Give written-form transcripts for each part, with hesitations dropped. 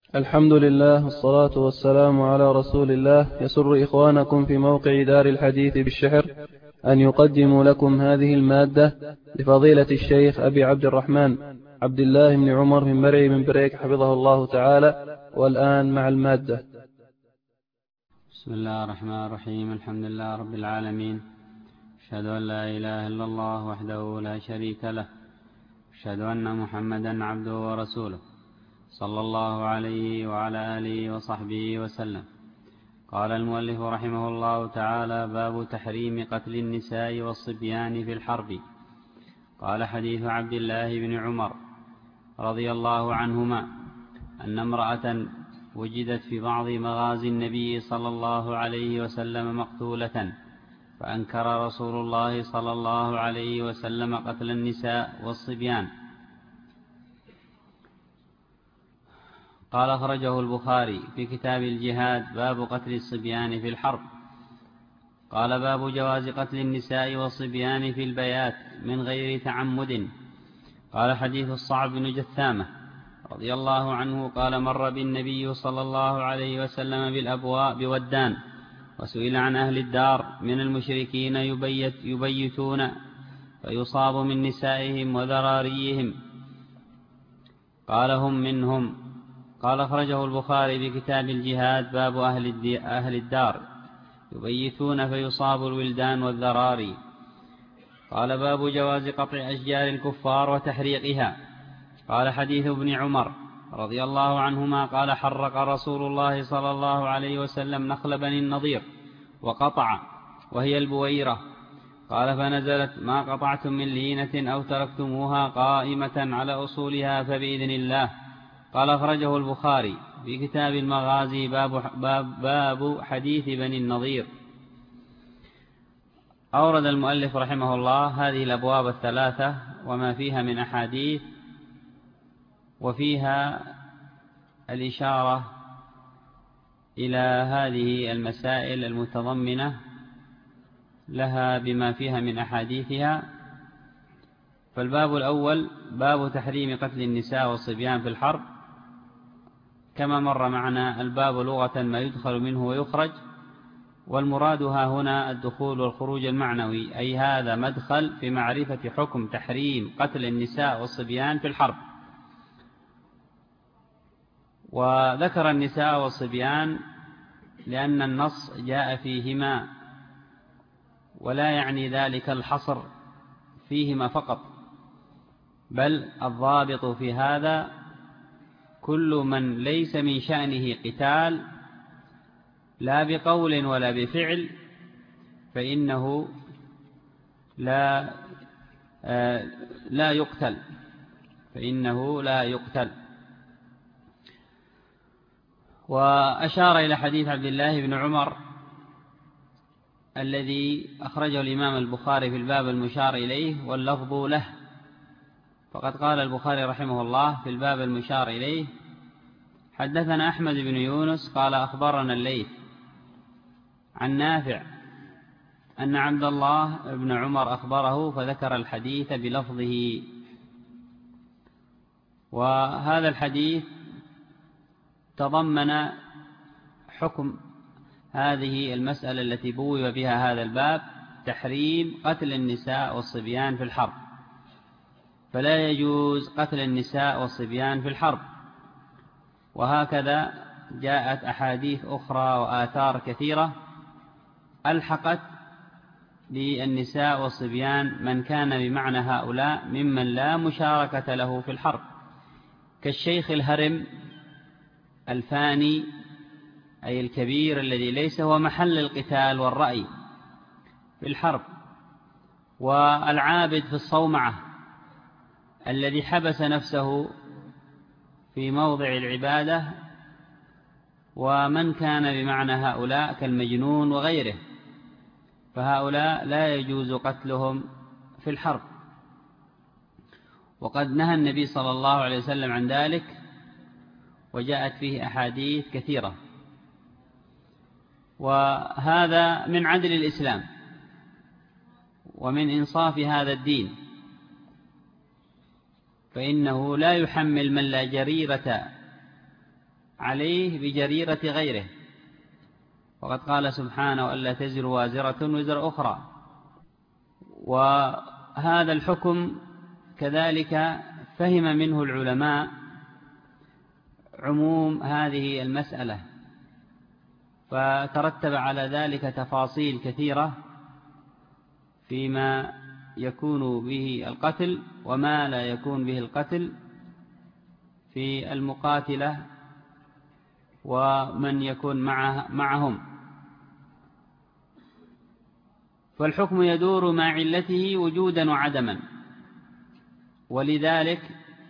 الحمد لله والصلاة والسلام على رسول الله. يسر إخوانكم في موقع دار الحديث بالشحر أن يقدموا لكم هذه المادة لفضيلة الشيخ أبي عبد الرحمن عبد الله بن عمر من مرعي من بريك حفظه الله تعالى. والآن مع المادة. بسم الله الرحمن الرحيم. الحمد لله رب العالمين، أشهد أن لا إله إلا الله وحده لا شريك له، أشهد أن محمدا عبده ورسوله صلى الله عليه وعلى آله وصحبه وسلم. قال المؤلف رحمه الله تعالى: باب تحريم قتل النساء والصبيان في الحرب. قال: حديث عبد الله بن عمر رضي الله عنهما أن امرأة وجدت في بعض مغازي النبي صلى الله عليه وسلم مقتولة، فأنكر رسول الله صلى الله عليه وسلم قتل النساء والصبيان. قال: أخرجه البخاري في كتاب الجهاد باب قتل الصبيان في الحرب. قال: باب جواز قتل النساء والصبيان في البيات من غير تعمد. قال: حديث الصعب بن جثامة رضي الله عنه قال: مر بالنبي صلى الله عليه وسلم بالأبواء بودان، وسئل عن أهل الدار من المشركين يبيتون فيصاب من نسائهم وذراريهم، قال: هم منهم. قال: أخرجه البخاري بكتاب الجهاد باب أهل الدار يبيتون فيصاب الولدان والذراري. قال: باب جواز قطع أشجار الكفار وتحريقها. قال: حديث ابن عمر رضي الله عنهما قال: حرق رسول الله صلى الله عليه وسلم نخل بني النضير وقطع، وهي البويرة. قال: فنزلت: ما قطعتم من لينة أو تركتموها قائمة على أصولها فبإذن الله. قال: أخرجه البخاري في كتاب المغازي باب حديث بني النضير. أورد المؤلف رحمه الله هذه الأبواب الثلاثة وما فيها من أحاديث، وفيها الإشارة إلى هذه المسائل المتضمنة لها بما فيها من أحاديثها. فالباب الأول باب تحريم قتل النساء والصبيان في الحرب. كما مر معنا الباب لغة ما يدخل منه ويخرج، والمراد هنا الدخول والخروج المعنوي، أي هذا مدخل في معرفة حكم تحريم قتل النساء والصبيان في الحرب. وذكر النساء والصبيان لأن النص جاء فيهما، ولا يعني ذلك الحصر فيهما فقط، بل الضابط في هذا كل من ليس من شأنه قتال لا بقول ولا بفعل فإنه لا يقتل، وأشار إلى حديث عبد الله بن عمر الذي أخرجه الإمام البخاري في الباب المشار إليه واللفظ له. فقد قال البخاري رحمه الله في الباب المشار إليه: حدثنا أحمد بن يونس قال: أخبرنا الليث عن نافع أن عبد الله بن عمر أخبره، فذكر الحديث بلفظه. وهذا الحديث تضمن حكم هذه المسألة التي بوب بها هذا الباب: تحريم قتل النساء والصبيان في الحرب. فلا يجوز قتل النساء والصبيان في الحرب. وهكذا جاءت أحاديث أخرى وآثار كثيرة ألحقت بالنساء والصبيان من كان بمعنى هؤلاء ممن لا مشاركة له في الحرب، كالشيخ الهرم الفاني أي الكبير الذي ليس هو محل القتال والرأي في الحرب، والعابد في الصومعة الذي حبس نفسه في موضع العبادة، ومن كان بمعنى هؤلاء كالمجنون وغيره، فهؤلاء لا يجوز قتلهم في الحرب. وقد نهى النبي صلى الله عليه وسلم عن ذلك، وجاءت فيه أحاديث كثيرة. وهذا من عدل الإسلام ومن إنصاف هذا الدين، فإنه لا يحمل من لا جريرة عليه بجريرة غيره، وقد قال سبحانه ألا تزر وازرة وزر أخرى. وهذا الحكم كذلك فهم منه العلماء عموم هذه المسألة، فترتب على ذلك تفاصيل كثيرة فيما يكون به القتل وما لا يكون به القتل في المقاتلة ومن يكون معهم. فالحكم يدور مع علته وجودا وعدما، ولذلك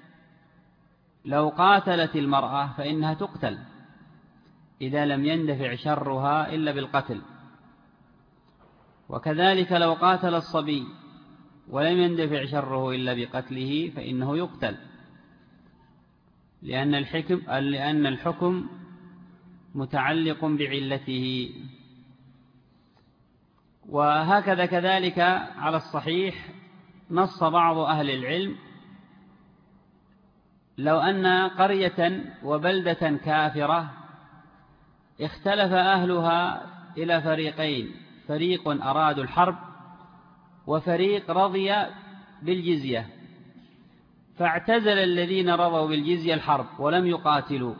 لو قاتلت المرأة فإنها تقتل إذا لم يندفع شرها إلا بالقتل، وكذلك لو قاتل الصبي ولم يندفع شره إلا بقتله فإنه يقتل، لأن الحكم متعلق بعلته. وهكذا كذلك على الصحيح نص بعض أهل العلم لو أن قرية وبلدة كافرة اختلف أهلها إلى فريقين، فريق أرادوا الحرب وفريق رضي بالجزية، فاعتزل الذين رضوا بالجزية الحرب ولم يقاتلوا،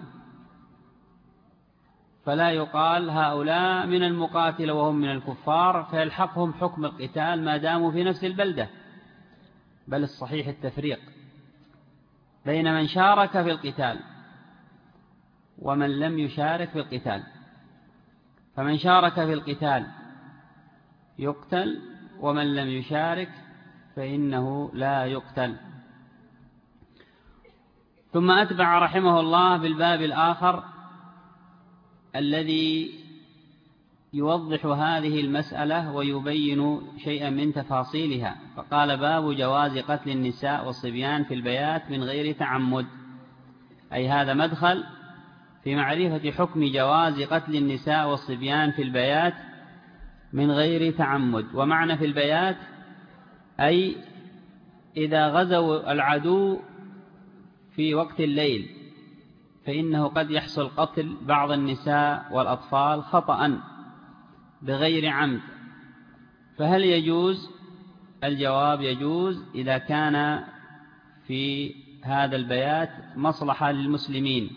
فلا يقال هؤلاء من المقاتل وهم من الكفار فيلحقهم حكم القتال ما داموا في نفس البلدة، بل الصحيح التفريق بين من شارك في القتال ومن لم يشارك في القتال. فمن شارك في القتال يقتل، ومن لم يشارك فإنه لا يقتل. ثم أتبع رحمه الله بالباب الآخر الذي يوضح هذه المسألة ويبين شيئا من تفاصيلها، فقال باب جواز قتل النساء والصبيان في البيات من غير تعمد، أي هذا مدخل في معرفة حكم جواز قتل النساء والصبيان في البيات من غير تعمد. ومعنى في البيات أي إذا غزوا العدو في وقت الليل فإنه قد يحصل قتل بعض النساء والأطفال خطأ بغير عمد، فهل يجوز؟ الجواب يجوز إذا كان في هذا البيات مصلحة للمسلمين.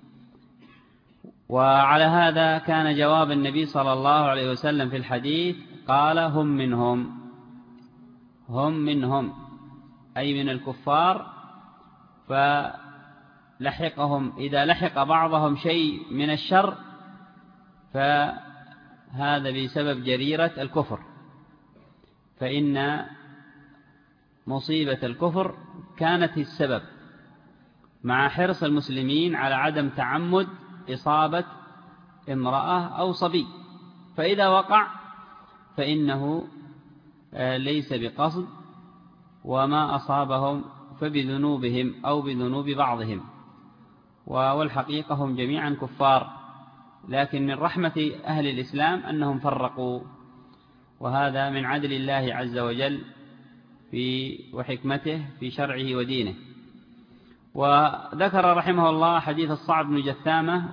وعلى هذا كان جواب النبي صلى الله عليه وسلم في الحديث قال هم منهم أي من الكفار، فلحقهم إذا لحق بعضهم شيء من الشر فهذا بسبب جريرة الكفر، فإن مصيبة الكفر كانت السبب مع حرص المسلمين على عدم تعمد إصابة امرأة أو صبي، فإذا وقع فإنه ليس بقصد، وما أصابهم فبذنوبهم أو بذنوب بعضهم، والحقيقة هم جميعا كفار، لكن من رحمة أهل الإسلام أنهم فرقوا، وهذا من عدل الله عز وجل وحكمته في شرعه ودينه. وذكر رحمه الله حديث الصعب بن جثامة،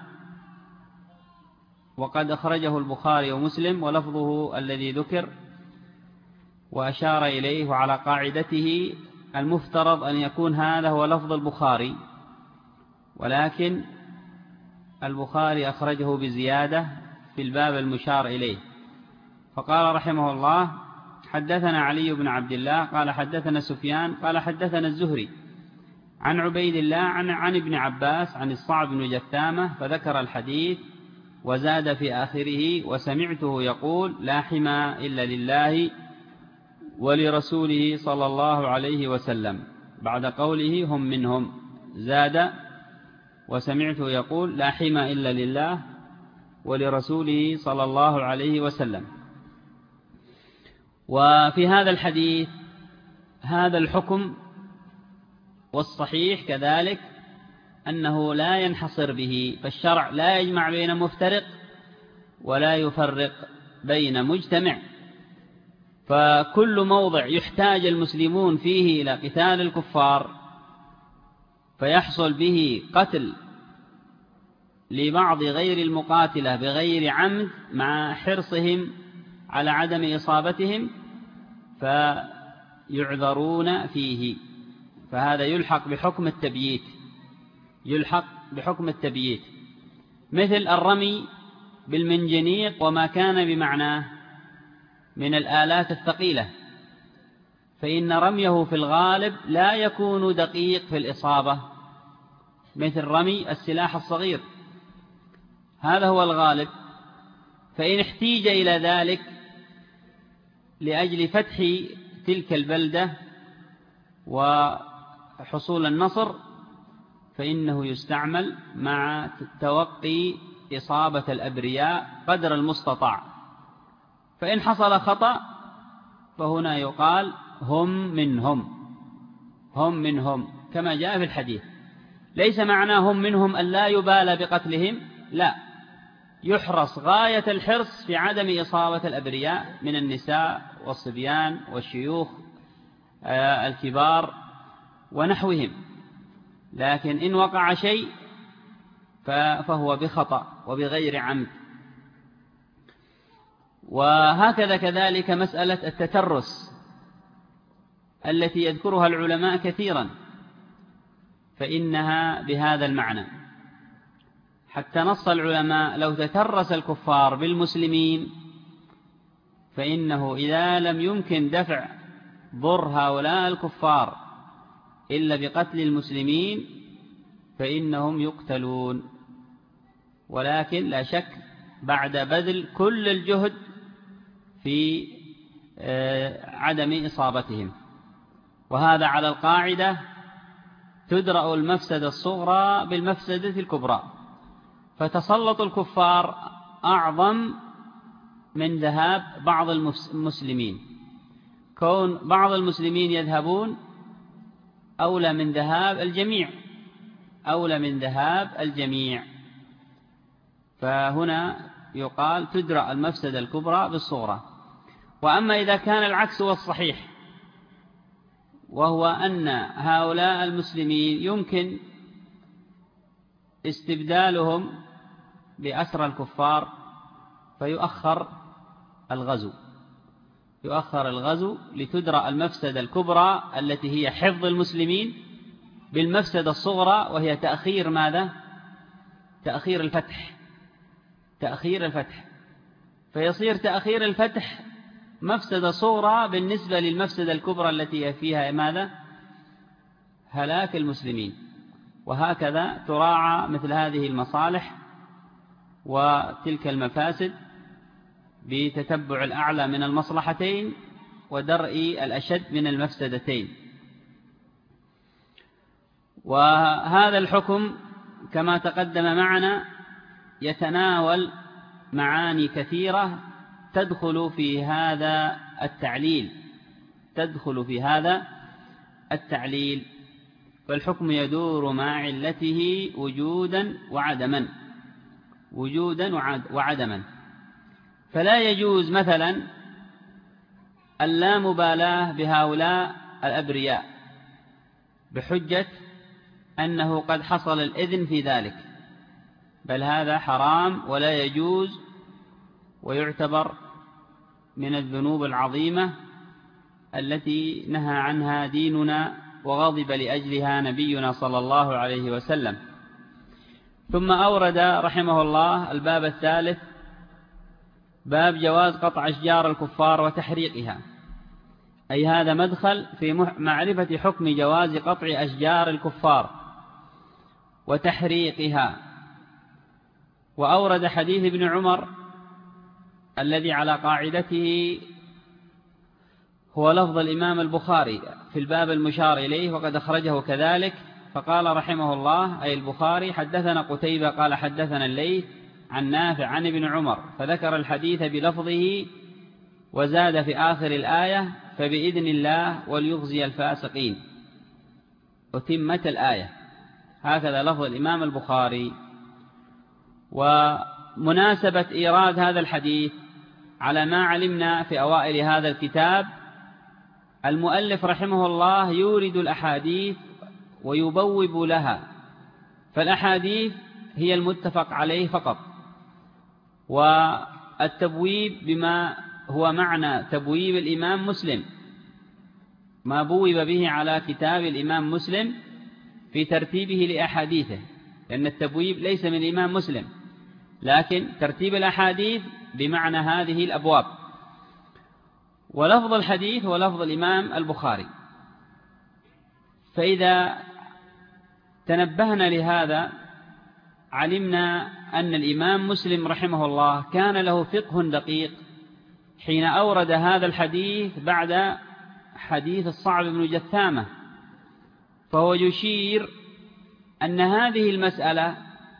وقد أخرجه البخاري ومسلم ولفظه الذي ذكر، وأشار إليه وعلى قاعدته المفترض أن يكون هذا هو لفظ البخاري، ولكن البخاري أخرجه بزيادة في الباب المشار إليه. فقال رحمه الله حدثنا علي بن عبد الله قال حدثنا سفيان قال حدثنا الزهري عن عبيد الله عن ابن عباس عن الصعب بن جثامة، فذكر الحديث وزاد في آخره وسمعته يقول لا حمى إلا لله ولرسوله صلى الله عليه وسلم، بعد قوله هم منهم زاد وسمعته يقول لا حمى إلا لله ولرسوله صلى الله عليه وسلم. وفي هذا الحديث هذا الحكم، والصحيح كذلك أنه لا ينحصر به، فالشرع لا يجمع بين مفترق ولا يفرق بين مجتمع، فكل موضع يحتاج المسلمون فيه إلى قتال الكفار فيحصل به قتل لبعض غير المقاتلة بغير عمد مع حرصهم على عدم إصابتهم فيعذرون فيه، فهذا يلحق بحكم التبييت، يلحق بحكم التبييت، مثل الرمي بالمنجنيق وما كان بمعناه من الآلات الثقيلة، فإن رميه في الغالب لا يكون دقيق في الإصابة، مثل رمي السلاح الصغير، هذا هو الغالب. فإن احتيج إلى ذلك لأجل فتح تلك البلدة وحصول النصر فإنه يستعمل مع توقي إصابة الأبرياء قدر المستطاع. فإن حصل خطأ فهنا يقال هم منهم، هم منهم كما جاء في الحديث، ليس معناه هم منهم أن لا يبالى بقتلهم، لا، يحرص غاية الحرص في عدم إصابة الأبرياء من النساء والصبيان والشيوخ الكبار ونحوهم، لكن إن وقع شيء فهو بخطأ وبغير عمد. وهكذا كذلك مسألة التترس التي يذكرها العلماء كثيرا، فإنها بهذا المعنى، حتى نص العلماء لو تترس الكفار بالمسلمين فإنه إذا لم يمكن دفع ضر هؤلاء الكفار إلا بقتل المسلمين فإنهم يقتلون، ولكن لا شك بعد بذل كل الجهد في عدم إصابتهم. وهذا على القاعدة تدرأ المفسدة الصغرى بالمفسدة الكبرى، فتسلط الكفار أعظم من ذهاب بعض المسلمين، كون بعض المسلمين يذهبون أولى من ذهاب الجميع، أولى من ذهاب الجميع. فهنا يقال تدرأ المفسدة الكبرى بالصغرى. وأما إذا كان العكس هو الصحيح، وهو أن هؤلاء المسلمين يمكن استبدالهم بأسرى الكفار فيؤخر الغزو، يؤخر الغزو لتدرأ المفسدة الكبرى التي هي حفظ المسلمين بالمفسدة الصغرى وهي تأخير ماذا؟ تأخير الفتح، تأخير الفتح، فيصير تأخير الفتح مفسدة صغرى بالنسبة للمفسدة الكبرى التي فيها ماذا؟ هلاك المسلمين. وهكذا تراعى مثل هذه المصالح وتلك المفاسد بتتبع الأعلى من المصلحتين ودرء الأشد من المفسدتين. وهذا الحكم كما تقدم معنا يتناول معاني كثيرة تدخل في هذا التعليل، تدخل في هذا التعليل، فالحكم يدور مع علته وجودا وعدما، وجودا وعدما. فلا يجوز مثلا اللامبالاة بهؤلاء الأبرياء بحجة أنه قد حصل الإذن في ذلك، بل هذا حرام ولا يجوز، ويعتبر من الذنوب العظيمة التي نهى عنها ديننا وغضب لأجلها نبينا صلى الله عليه وسلم. ثم أورد رحمه الله الباب الثالث، باب جواز قطع أشجار الكفار وتحريقها، أي هذا مدخل في معرفة حكم جواز قطع أشجار الكفار وتحريقها. وأورد حديث ابن عمر الذي على قاعدته هو لفظ الإمام البخاري في الباب المشار إليه، وقد أخرجه كذلك. فقال رحمه الله أي البخاري: حدثنا قتيبة قال حدثنا الليث عن نافع عن ابن عمر، فذكر الحديث بلفظه وزاد في آخر الآية: فبإذن الله وليخزي الفاسقين، وتمت الآية. هكذا لفظ الإمام البخاري. ومناسبة إيراد هذا الحديث على ما علمنا في أوائل هذا الكتاب، المؤلف رحمه الله يورد الأحاديث ويبوب لها، فالأحاديث هي المتفق عليه فقط، والتبويب بما هو معنى تبويب الإمام مسلم، ما بوب به على كتاب الإمام مسلم في ترتيبه لأحاديثه، لأن التبويب ليس من الإمام مسلم، لكن ترتيب الأحاديث بمعنى هذه الأبواب. ولفظ الحديث هو لفظ الإمام البخاري. فإذا تنبهنا لهذا علمنا أن الإمام مسلم رحمه الله كان له فقه دقيق حين أورد هذا الحديث بعد حديث الصعب بن جثامة، فهو يشير أن هذه المسألة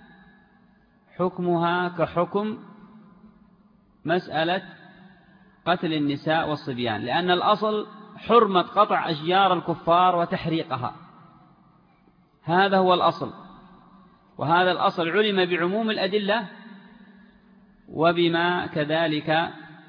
حكمها كحكم مسألة قتل النساء والصبيان، لأن الأصل حرمة قطع أشجار الكفار وتحريقها، هذا هو الأصل، وهذا الأصل علم بعموم الأدلة وبما كذلك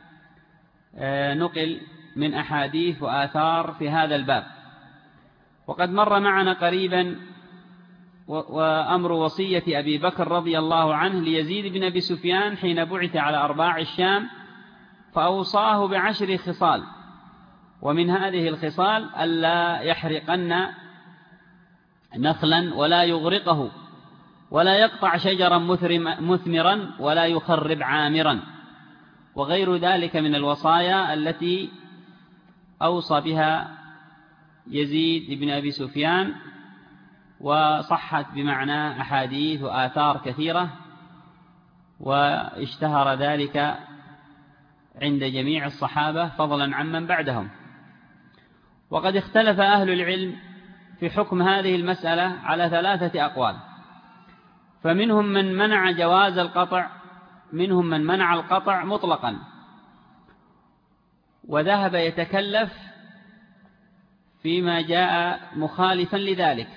نقل من أحاديث وآثار في هذا الباب. وقد مر معنا قريبا وأمر وصية أبي بكر رضي الله عنه ليزيد بن أبي سفيان حين بعث على أرباع الشام، فأوصاه ب10 خصال، ومن هذه الخصال ألا يحرقن نخلا ولا يغرقه ولا يقطع شجرا مثمرا ولا يخرب عامرا، وغير ذلك من الوصايا التي أوصى بها يزيد بن أبي سفيان، وصحت بمعنى أحاديث وآثار كثيرة، واشتهر ذلك عند جميع الصحابة فضلا عمن بعدهم. وقد اختلف أهل العلم في حكم هذه المسألة على 3 أقوال، فمنهم من منع جواز القطع، منهم من منع القطع مطلقا وذهب يتكلف فيما جاء مخالفا لذلك،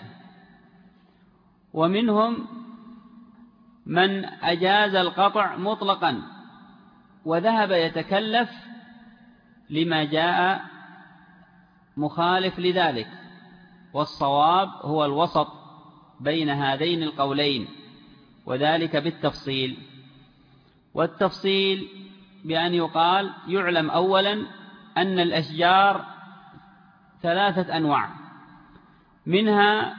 ومنهم من أجاز القطع مطلقا وذهب يتكلف لما جاء مخالف لذلك، والصواب هو الوسط بين هذين القولين، وذلك بالتفصيل. والتفصيل بأن يقال يعلم أولا أن الأشجار 3 أنواع، منها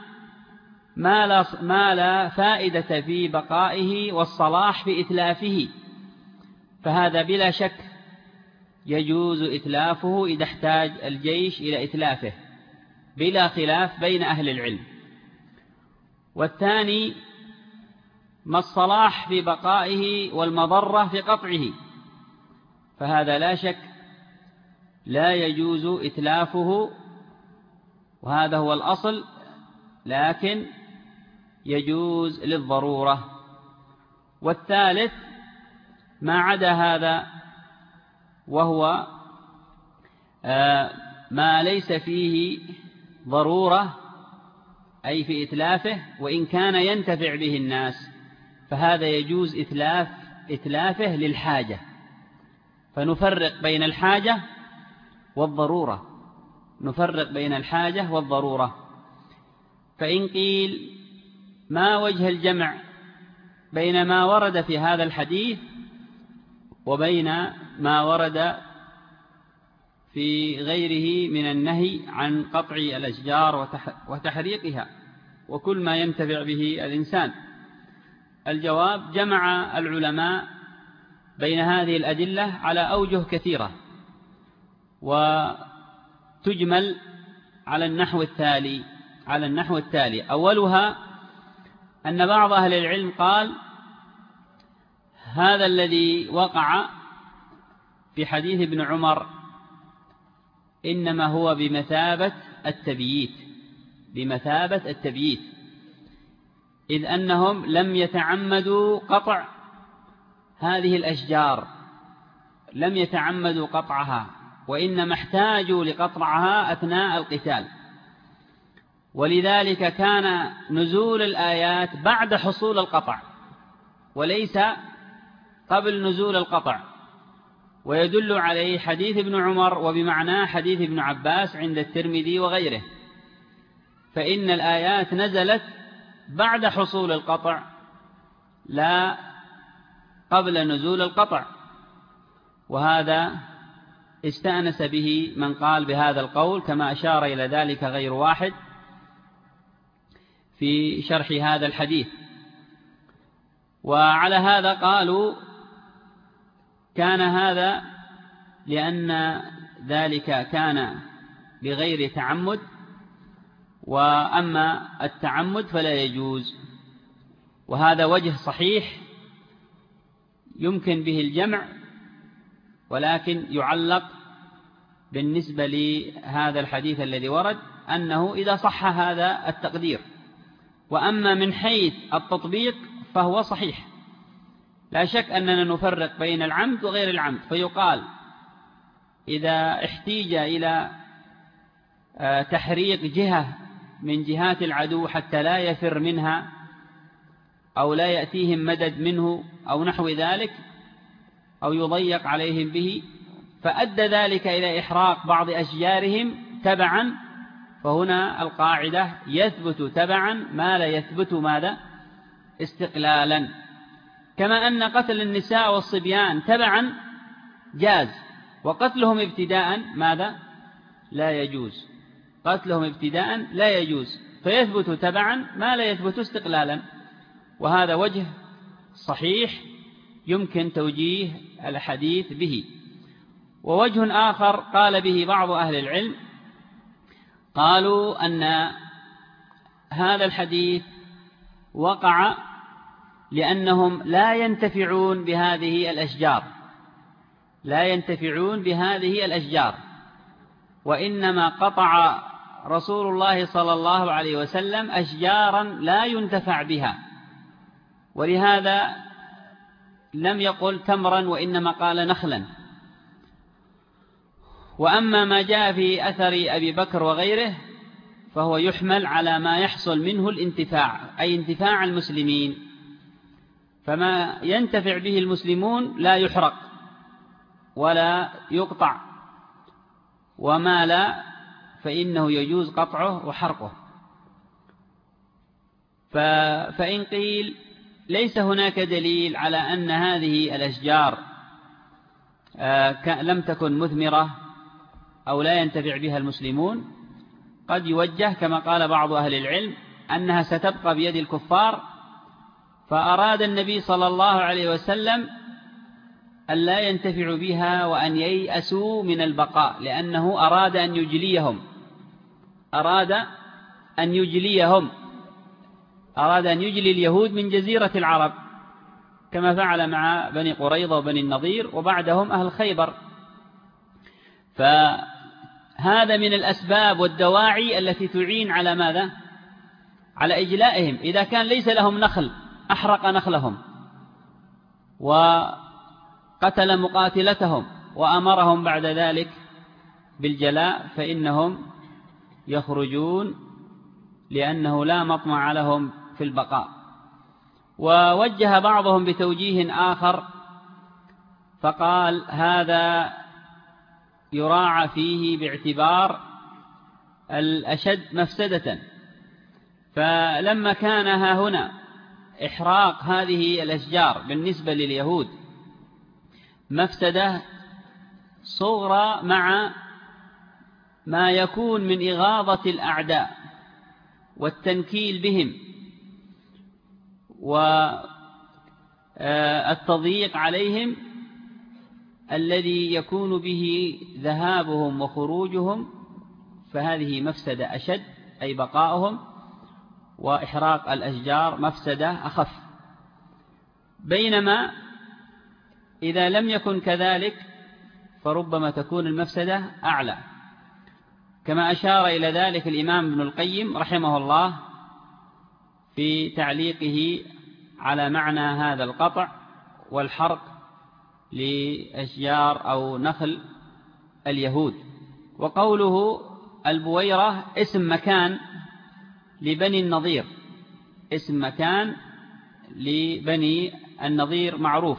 ما لا فائدة في بقائه والصلاح في إتلافه، فهذا بلا شك يجوز إتلافه إذا احتاج الجيش إلى إتلافه بلا خلاف بين أهل العلم. والثاني ما الصلاح في بقائه والمضرة في قطعه، فهذا لا شك لا يجوز إتلافه، وهذا هو الأصل، لكن يجوز للضرورة. والثالث ما عدا هذا، وهو ما ليس فيه ضرورة أي في إتلافه وإن كان ينتفع به الناس، فهذا يجوز إتلافه للحاجة، فنفرق بين الحاجة والضرورة، نفرق بين الحاجة والضرورة. فإن قيل ما وجه الجمع بين ما ورد في هذا الحديث وبين ما ورد في غيره من النهي عن قطع الأشجار وتحريقها وكل ما ينتفع به الإنسان؟ الجواب: جمع العلماء بين هذه الأدلة على أوجه كثيرة، وتجمل على النحو التالي. أولها أن بعض أهل العلم قال هذا الذي وقع في حديث ابن عمر إنما هو بمثابة التبييت، إذ أنهم لم يتعمدوا قطع هذه الأشجار، لم يتعمدوا قطعها، وإنما احتاجوا لقطعها أثناء القتال، ولذلك كان نزول الآيات بعد حصول القطع وليس قبل نزول القطع، ويدل عليه حديث ابن عمر وبمعناه حديث ابن عباس عند الترمذي وغيره، فإن الآيات نزلت بعد حصول القطع لا قبل نزول القطع، وهذا استأنس به من قال بهذا القول، كما أشار إلى ذلك غير واحد في شرح هذا الحديث. وعلى هذا قالوا كان هذا لأن ذلك كان بغير تعمد، وأما التعمد فلا يجوز. وهذا وجه صحيح يمكن به الجمع، ولكن يعلق بالنسبة لهذا الحديث الذي ورد أنه إذا صح هذا التقدير. وأما من حيث التطبيق فهو صحيح، لا شك أننا نفرق بين العمد وغير العمد، فيقال إذا احتيج إلى تحريق جهة من جهات العدو حتى لا يفر منها أو لا يأتيهم مدد منه أو نحو ذلك، أو يضيق عليهم به، فأدى ذلك إلى إحراق بعض أشجارهم تبعا، فهنا القاعدة يثبت تبعا ما لا يثبت ماذا؟ استقلالا. كما أن قتل النساء والصبيان تبعا جاز، وقتلهم ابتداء ماذا؟ لا يجوز. قتلهم ابتداء لا يجوز، فيثبت تبعا ما لا يثبت استقلالا. وهذا وجه صحيح يمكن توجيه الحديث به. ووجه آخر قال به بعض أهل العلم، قالوا أن هذا الحديث وقع لأنهم لا ينتفعون بهذه الأشجار، لا ينتفعون بهذه الأشجار، وإنما قطع رسول الله صلى الله عليه وسلم أشجارا لا ينتفع بها، ولهذا لم يقل تمرا وإنما قال نخلا. وأما ما جاء في أثر أبي بكر وغيره فهو يحمل على ما يحصل منه الانتفاع، أي انتفاع المسلمين، فما ينتفع به المسلمون لا يحرق ولا يقطع، وما لا فإنه يجوز قطعه وحرقه. فإن قيل ليس هناك دليل على أن هذه الأشجار لم تكن مثمرة أو لا ينتفع بها المسلمون، قد يوجه كما قال بعض أهل العلم أنها ستبقى بيد الكفار، فأراد النبي صلى الله عليه وسلم أن لا ينتفع بها وأن ييأسوا من البقاء، لأنه أراد أن يجليهم، أراد أن يجلي اليهود من جزيرة العرب، كما فعل مع بني قريظة وبني النضير وبعدهم أهل خيبر. فهذا من الأسباب والدواعي التي تعين على ماذا؟ على إجلائهم. إذا كان ليس لهم نخل أحرق نخلهم وقتل مقاتلتهم وأمرهم بعد ذلك بالجلاء، فإنهم يخرجون لأنه لا مطمع لهم في البقاء. ووجه بعضهم بتوجيه آخر فقال هذا يراعى فيه باعتبار الأشد مفسدة، فلما كان هنا إحراق هذه الأشجار بالنسبة لليهود مفسدة صغرى مع ما يكون من إغاظة الأعداء والتنكيل بهم والتضييق عليهم الذي يكون به ذهابهم وخروجهم، فهذه مفسدة أشد، أي بقاؤهم، وإحراق الأشجار مفسدة أخف. بينما إذا لم يكن كذلك فربما تكون المفسدة أعلى، كما أشار إلى ذلك الإمام ابن القيم رحمه الله في تعليقه على معنى هذا القطع والحرق لأشجار أو نخل اليهود. وقوله البويرة اسم مكان لبني النضير، اسم مكان لبني النضير معروف.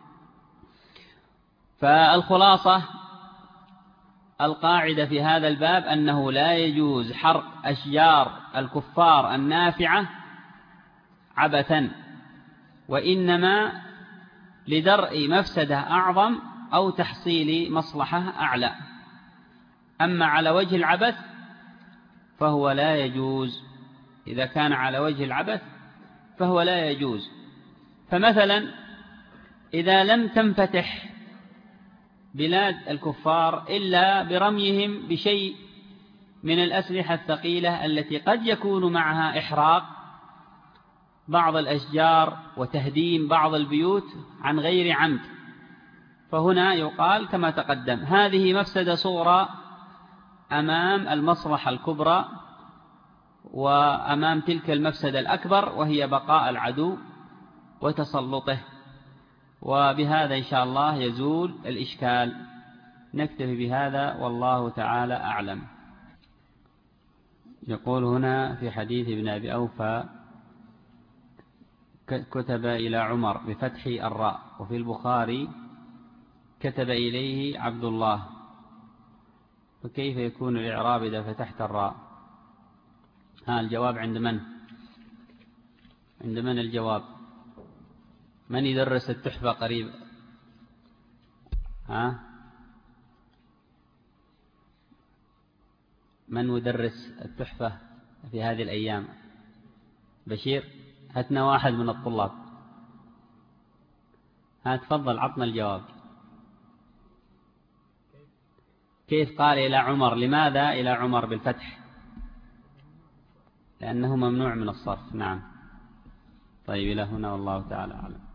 فالخلاصة القاعدة في هذا الباب أنه لا يجوز حرق أشجار الكفار النافعة عبثا، وإنما لدرء مفسدة أعظم أو تحصيل مصلحة أعلى. أما على وجه العبث فهو لا يجوز. إذا كان على وجه العبث فهو لا يجوز. فمثلا إذا لم تنفتح بلاد الكفار إلا برميهم بشيء من الأسلحة الثقيلة التي قد يكون معها إحراق بعض الأشجار وتهديم بعض البيوت عن غير عمد، فهنا يقال كما تقدم هذه مفسدة صغرى أمام المصلحة الكبرى وأمام تلك المفسدة الأكبر وهي بقاء العدو وتسلطه. وبهذا إن شاء الله يزول الإشكال. نكتفي بهذا والله تعالى أعلم. يقول هنا في حديث ابن أبي أوفى كتب إلى عمر بفتح الراء، وفي البخاري كتب إليه عبد الله، فكيف يكون الإعراب إذا فتحت الراء؟ الجواب عند من؟ عند من الجواب؟ من يدرس التحفة قريب؟ من مدرس التحفة في هذه الأيام؟ بشير، هاتنا واحد من الطلاب. تفضل عطنا الجواب. كيف قال إلى عمر؟ لماذا إلى عمر بالفتح؟ لأنه ممنوع من الصرف. نعم. طيب إلى هنا والله تعالى أعلم.